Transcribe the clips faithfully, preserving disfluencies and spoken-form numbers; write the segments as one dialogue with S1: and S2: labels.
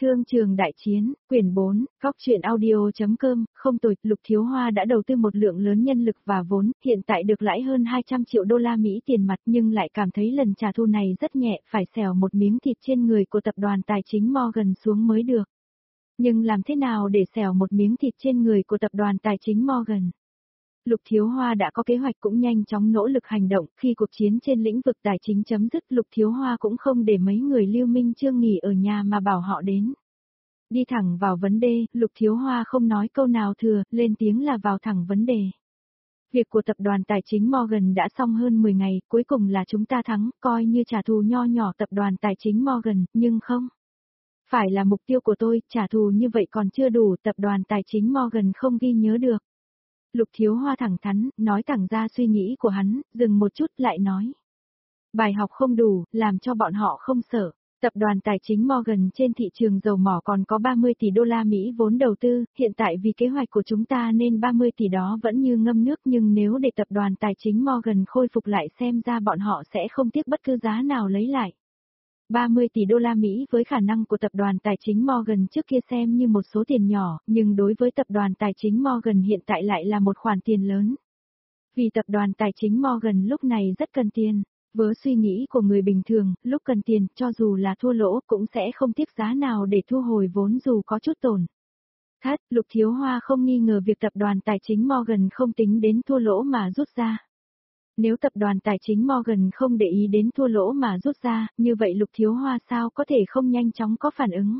S1: Thương trường đại chiến, quyển bốn, góc truyện audio.com, không tồi, Lục Thiếu Hoa đã đầu tư một lượng lớn nhân lực và vốn, hiện tại được lãi hơn hai trăm triệu đô la Mỹ tiền mặt nhưng lại cảm thấy lần trả thù này rất nhẹ, phải xẻo một miếng thịt trên người của tập đoàn tài chính Morgan xuống mới được. Nhưng làm thế nào để xẻo một miếng thịt trên người của tập đoàn tài chính Morgan? Lục Thiếu Hoa đã có kế hoạch cũng nhanh chóng nỗ lực hành động, khi cuộc chiến trên lĩnh vực tài chính chấm dứt, Lục Thiếu Hoa cũng không để mấy người Lưu Minh Chương nghỉ ở nhà mà bảo họ đến. Đi thẳng vào vấn đề, Lục Thiếu Hoa không nói câu nào thừa, lên tiếng là vào thẳng vấn đề. Việc của tập đoàn tài chính Morgan đã xong hơn mười ngày, cuối cùng là chúng ta thắng, coi như trả thù nho nhỏ tập đoàn tài chính Morgan, nhưng không. Phải là mục tiêu của tôi, trả thù như vậy còn chưa đủ, tập đoàn tài chính Morgan không ghi nhớ được. Lục Thiếu Hoa thẳng thắn, nói thẳng ra suy nghĩ của hắn, dừng một chút lại nói. Bài học không đủ, làm cho bọn họ không sợ. Tập đoàn tài chính Morgan trên thị trường dầu mỏ còn có ba mươi tỷ đô la Mỹ vốn đầu tư, hiện tại vì kế hoạch của chúng ta nên ba mươi tỷ đó vẫn như ngâm nước, nhưng nếu để tập đoàn tài chính Morgan khôi phục lại xem ra bọn họ sẽ không tiếc bất cứ giá nào lấy lại. ba mươi tỷ đô la Mỹ với khả năng của tập đoàn tài chính Morgan trước kia xem như một số tiền nhỏ, nhưng đối với tập đoàn tài chính Morgan hiện tại lại là một khoản tiền lớn. Vì tập đoàn tài chính Morgan lúc này rất cần tiền. Với suy nghĩ của người bình thường, lúc cần tiền, cho dù là thua lỗ cũng sẽ không tiếc giá nào để thu hồi vốn dù có chút tổn thất. Lục Thiếu Hoa không nghi ngờ việc tập đoàn tài chính Morgan không tính đến thua lỗ mà rút ra. Nếu tập đoàn tài chính Morgan không để ý đến thua lỗ mà rút ra, như vậy Lục Thiếu Hoa sao có thể không nhanh chóng có phản ứng.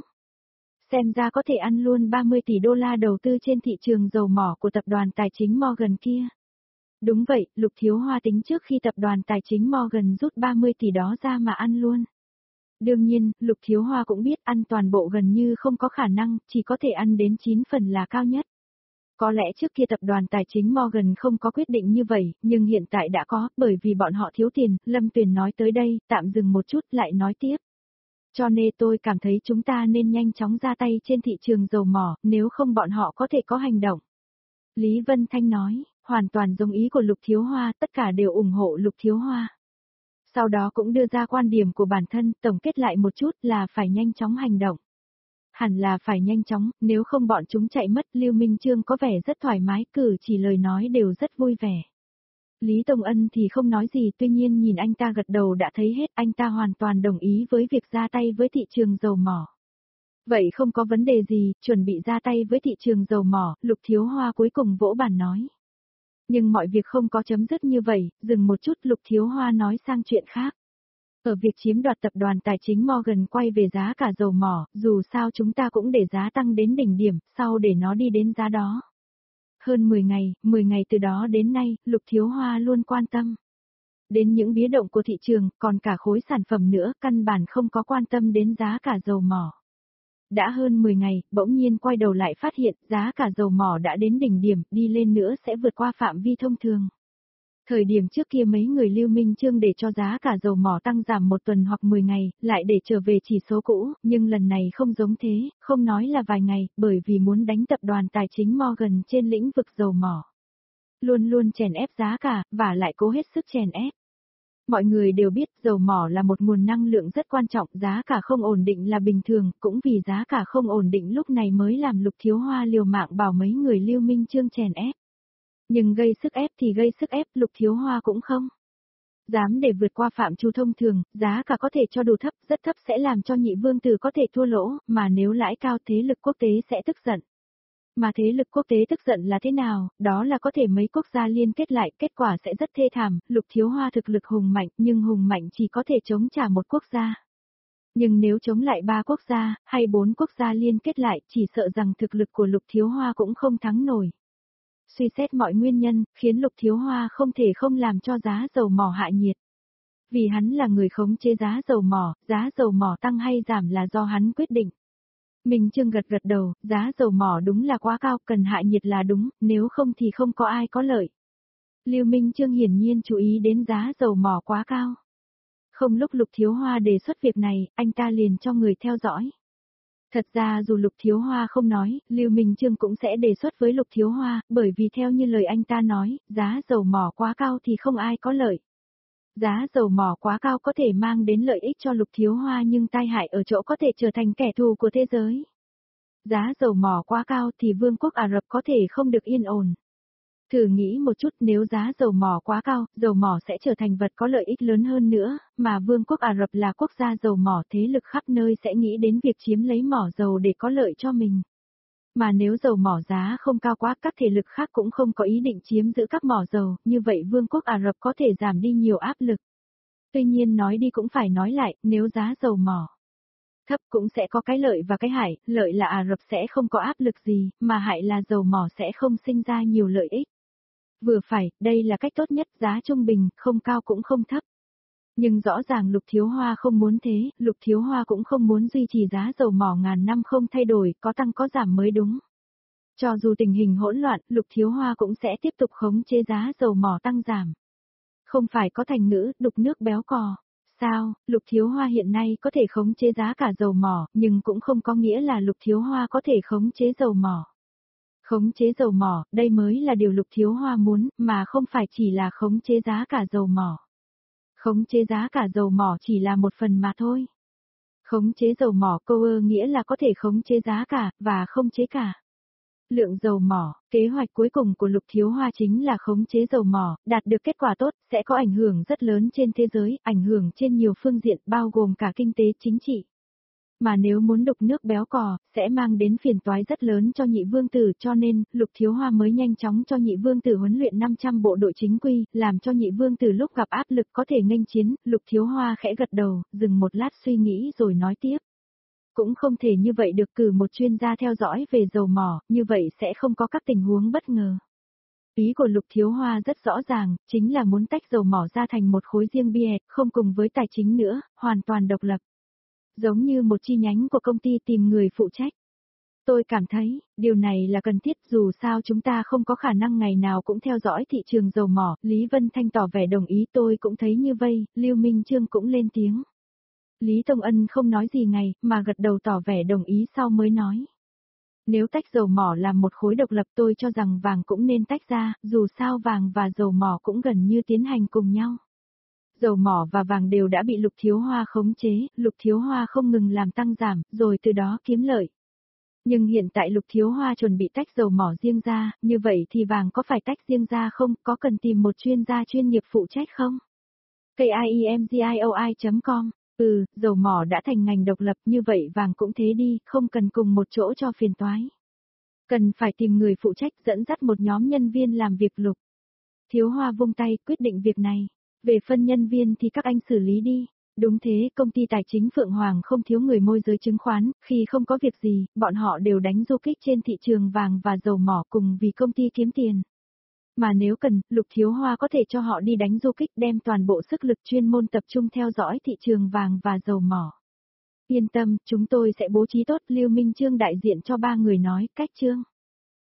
S1: Xem ra có thể ăn luôn ba mươi tỷ đô la đầu tư trên thị trường dầu mỏ của tập đoàn tài chính Morgan kia. Đúng vậy, Lục Thiếu Hoa tính trước khi tập đoàn tài chính Morgan rút ba mươi tỷ đó ra mà ăn luôn. Đương nhiên, Lục Thiếu Hoa cũng biết ăn toàn bộ gần như không có khả năng, chỉ có thể ăn đến chín phần là cao nhất. Có lẽ trước kia tập đoàn tài chính Morgan không có quyết định như vậy, nhưng hiện tại đã có, bởi vì bọn họ thiếu tiền. Lâm Tuyền nói tới đây, tạm dừng một chút lại nói tiếp. Cho nên tôi cảm thấy chúng ta nên nhanh chóng ra tay trên thị trường dầu mỏ, nếu không bọn họ có thể có hành động. Lý Vân Thanh nói, hoàn toàn giống ý của Lục Thiếu Hoa, tất cả đều ủng hộ Lục Thiếu Hoa. Sau đó cũng đưa ra quan điểm của bản thân, tổng kết lại một chút là phải nhanh chóng hành động. Hẳn là phải nhanh chóng, nếu không bọn chúng chạy mất. Lưu Minh Chương có vẻ rất thoải mái, cử chỉ lời nói đều rất vui vẻ. Lý Tông Ân thì không nói gì, tuy nhiên nhìn anh ta gật đầu đã thấy hết, anh ta hoàn toàn đồng ý với việc ra tay với thị trường dầu mỏ. Vậy không có vấn đề gì, chuẩn bị ra tay với thị trường dầu mỏ, Lục Thiếu Hoa cuối cùng vỗ bàn nói. Nhưng mọi việc không có chấm dứt như vậy, dừng một chút Lục Thiếu Hoa nói sang chuyện khác. Ở việc chiếm đoạt tập đoàn tài chính Morgan quay về giá cả dầu mỏ, dù sao chúng ta cũng để giá tăng đến đỉnh điểm, sau để nó đi đến giá đó. Hơn mười ngày, mười ngày từ đó đến nay, Lục Thiếu Hoa luôn quan tâm đến những biến động của thị trường, còn cả khối sản phẩm nữa, căn bản không có quan tâm đến giá cả dầu mỏ. Đã hơn mười ngày, bỗng nhiên quay đầu lại phát hiện giá cả dầu mỏ đã đến đỉnh điểm, đi lên nữa sẽ vượt qua phạm vi thông thường. Thời điểm trước kia mấy người Lưu Minh Chương để cho giá cả dầu mỏ tăng giảm một tuần hoặc mười ngày, lại để trở về chỉ số cũ, nhưng lần này không giống thế, không nói là vài ngày, bởi vì muốn đánh tập đoàn tài chính Morgan trên lĩnh vực dầu mỏ. Luôn luôn chèn ép giá cả, và lại cố hết sức chèn ép. Mọi người đều biết dầu mỏ là một nguồn năng lượng rất quan trọng, giá cả không ổn định là bình thường, cũng vì giá cả không ổn định lúc này mới làm Lục Thiếu Hoa liều mạng bảo mấy người Lưu Minh Chương chèn ép. Nhưng gây sức ép thì gây sức ép, Lục Thiếu Hoa cũng không dám để vượt qua phạm trù thông thường, giá cả có thể cho đủ thấp, rất thấp sẽ làm cho nhị vương tử có thể thua lỗ, mà nếu lãi cao thế lực quốc tế sẽ tức giận. Mà thế lực quốc tế tức giận là thế nào, đó là có thể mấy quốc gia liên kết lại, kết quả sẽ rất thê thảm. Lục Thiếu Hoa thực lực hùng mạnh, nhưng hùng mạnh chỉ có thể chống trả một quốc gia. Nhưng nếu chống lại ba quốc gia, hay bốn quốc gia liên kết lại, chỉ sợ rằng thực lực của Lục Thiếu Hoa cũng không thắng nổi. Suy xét mọi nguyên nhân, khiến Lục Thiếu Hoa không thể không làm cho giá dầu mỏ hạ nhiệt. Vì hắn là người khống chế giá dầu mỏ, giá dầu mỏ tăng hay giảm là do hắn quyết định. Minh Chương gật gật đầu, giá dầu mỏ đúng là quá cao, cần hạ nhiệt là đúng, nếu không thì không có ai có lợi. Lưu Minh Chương hiển nhiên chú ý đến giá dầu mỏ quá cao. Không lúc Lục Thiếu Hoa đề xuất việc này, anh ta liền cho người theo dõi. Thật ra dù Lục Thiếu Hoa không nói, Lưu Minh Chương cũng sẽ đề xuất với Lục Thiếu Hoa, bởi vì theo như lời anh ta nói, giá dầu mỏ quá cao thì không ai có lợi. Giá dầu mỏ quá cao có thể mang đến lợi ích cho Lục Thiếu Hoa nhưng tai hại ở chỗ có thể trở thành kẻ thù của thế giới. Giá dầu mỏ quá cao thì Vương quốc Ả Rập có thể không được yên ổn. Thử nghĩ một chút, nếu giá dầu mỏ quá cao, dầu mỏ sẽ trở thành vật có lợi ích lớn hơn nữa, mà Vương quốc Ả Rập là quốc gia dầu mỏ, thế lực khắp nơi sẽ nghĩ đến việc chiếm lấy mỏ dầu để có lợi cho mình. Mà nếu dầu mỏ giá không cao quá, các thế lực khác cũng không có ý định chiếm giữ các mỏ dầu, như vậy Vương quốc Ả Rập có thể giảm đi nhiều áp lực. Tuy nhiên nói đi cũng phải nói lại, nếu giá dầu mỏ thấp cũng sẽ có cái lợi và cái hại, lợi là Ả Rập sẽ không có áp lực gì, mà hại là dầu mỏ sẽ không sinh ra nhiều lợi ích. Vừa phải, đây là cách tốt nhất, giá trung bình, không cao cũng không thấp. Nhưng rõ ràng Lục Thiếu Hoa không muốn thế, Lục Thiếu Hoa cũng không muốn duy trì giá dầu mỏ ngàn năm không thay đổi, có tăng có giảm mới đúng. Cho dù tình hình hỗn loạn, Lục Thiếu Hoa cũng sẽ tiếp tục khống chế giá dầu mỏ tăng giảm. Không phải có thành ngữ, đục nước béo cò. Sao, Lục Thiếu Hoa hiện nay có thể khống chế giá cả dầu mỏ, nhưng cũng không có nghĩa là Lục Thiếu Hoa có thể khống chế dầu mỏ. Khống chế dầu mỏ, đây mới là điều Lục Thiếu Hoa muốn, mà không phải chỉ là khống chế giá cả dầu mỏ. Khống chế giá cả dầu mỏ chỉ là một phần mà thôi. Khống chế dầu mỏ câu ơ nghĩa là có thể khống chế giá cả, và không chế cả lượng dầu mỏ. Kế hoạch cuối cùng của Lục Thiếu Hoa chính là khống chế dầu mỏ, đạt được kết quả tốt, sẽ có ảnh hưởng rất lớn trên thế giới, ảnh hưởng trên nhiều phương diện bao gồm cả kinh tế chính trị. Mà nếu muốn đục nước béo cò, sẽ mang đến phiền toái rất lớn cho nhị vương tử, cho nên, Lục Thiếu Hoa mới nhanh chóng cho nhị vương tử huấn luyện năm trăm bộ đội chính quy, làm cho nhị vương tử lúc gặp áp lực có thể nghênh chiến. Lục Thiếu Hoa khẽ gật đầu, dừng một lát suy nghĩ rồi nói tiếp. Cũng không thể như vậy được, cử một chuyên gia theo dõi về dầu mỏ, như vậy sẽ không có các tình huống bất ngờ. Ý của Lục Thiếu Hoa rất rõ ràng, chính là muốn tách dầu mỏ ra thành một khối riêng biệt, không cùng với tài chính nữa, hoàn toàn độc lập. Giống như một chi nhánh của công ty tìm người phụ trách. Tôi cảm thấy, điều này là cần thiết, dù sao chúng ta không có khả năng ngày nào cũng theo dõi thị trường dầu mỏ. Lý Vân Thanh tỏ vẻ đồng ý, tôi cũng thấy như vậy, Lưu Minh Chương cũng lên tiếng. Lý Tông Ân không nói gì ngày, mà gật đầu tỏ vẻ đồng ý sau mới nói. Nếu tách dầu mỏ làm một khối độc lập, tôi cho rằng vàng cũng nên tách ra, dù sao vàng và dầu mỏ cũng gần như tiến hành cùng nhau. Dầu mỏ và vàng đều đã bị Lục Thiếu Hoa khống chế, Lục Thiếu Hoa không ngừng làm tăng giảm, rồi từ đó kiếm lợi. Nhưng hiện tại Lục Thiếu Hoa chuẩn bị tách dầu mỏ riêng ra, như vậy thì vàng có phải tách riêng ra không, có cần tìm một chuyên gia chuyên nghiệp phụ trách không? kimgioi chấm com Ừ, dầu mỏ đã thành ngành độc lập, như vậy vàng cũng thế đi, không cần cùng một chỗ cho phiền toái. Cần phải tìm người phụ trách dẫn dắt một nhóm nhân viên làm việc. Lục Thiếu Hoa vung tay quyết định việc này. Về phân nhân viên thì các anh xử lý đi. Đúng thế, công ty tài chính Phượng Hoàng không thiếu người môi giới chứng khoán, khi không có việc gì, bọn họ đều đánh du kích trên thị trường vàng và dầu mỏ cùng vì công ty kiếm tiền. Mà nếu cần, Lục Thiếu Hoa có thể cho họ đi đánh du kích, đem toàn bộ sức lực chuyên môn tập trung theo dõi thị trường vàng và dầu mỏ. Yên tâm, chúng tôi sẽ bố trí tốt. Lưu Minh Chương đại diện cho ba người nói, cách Chương.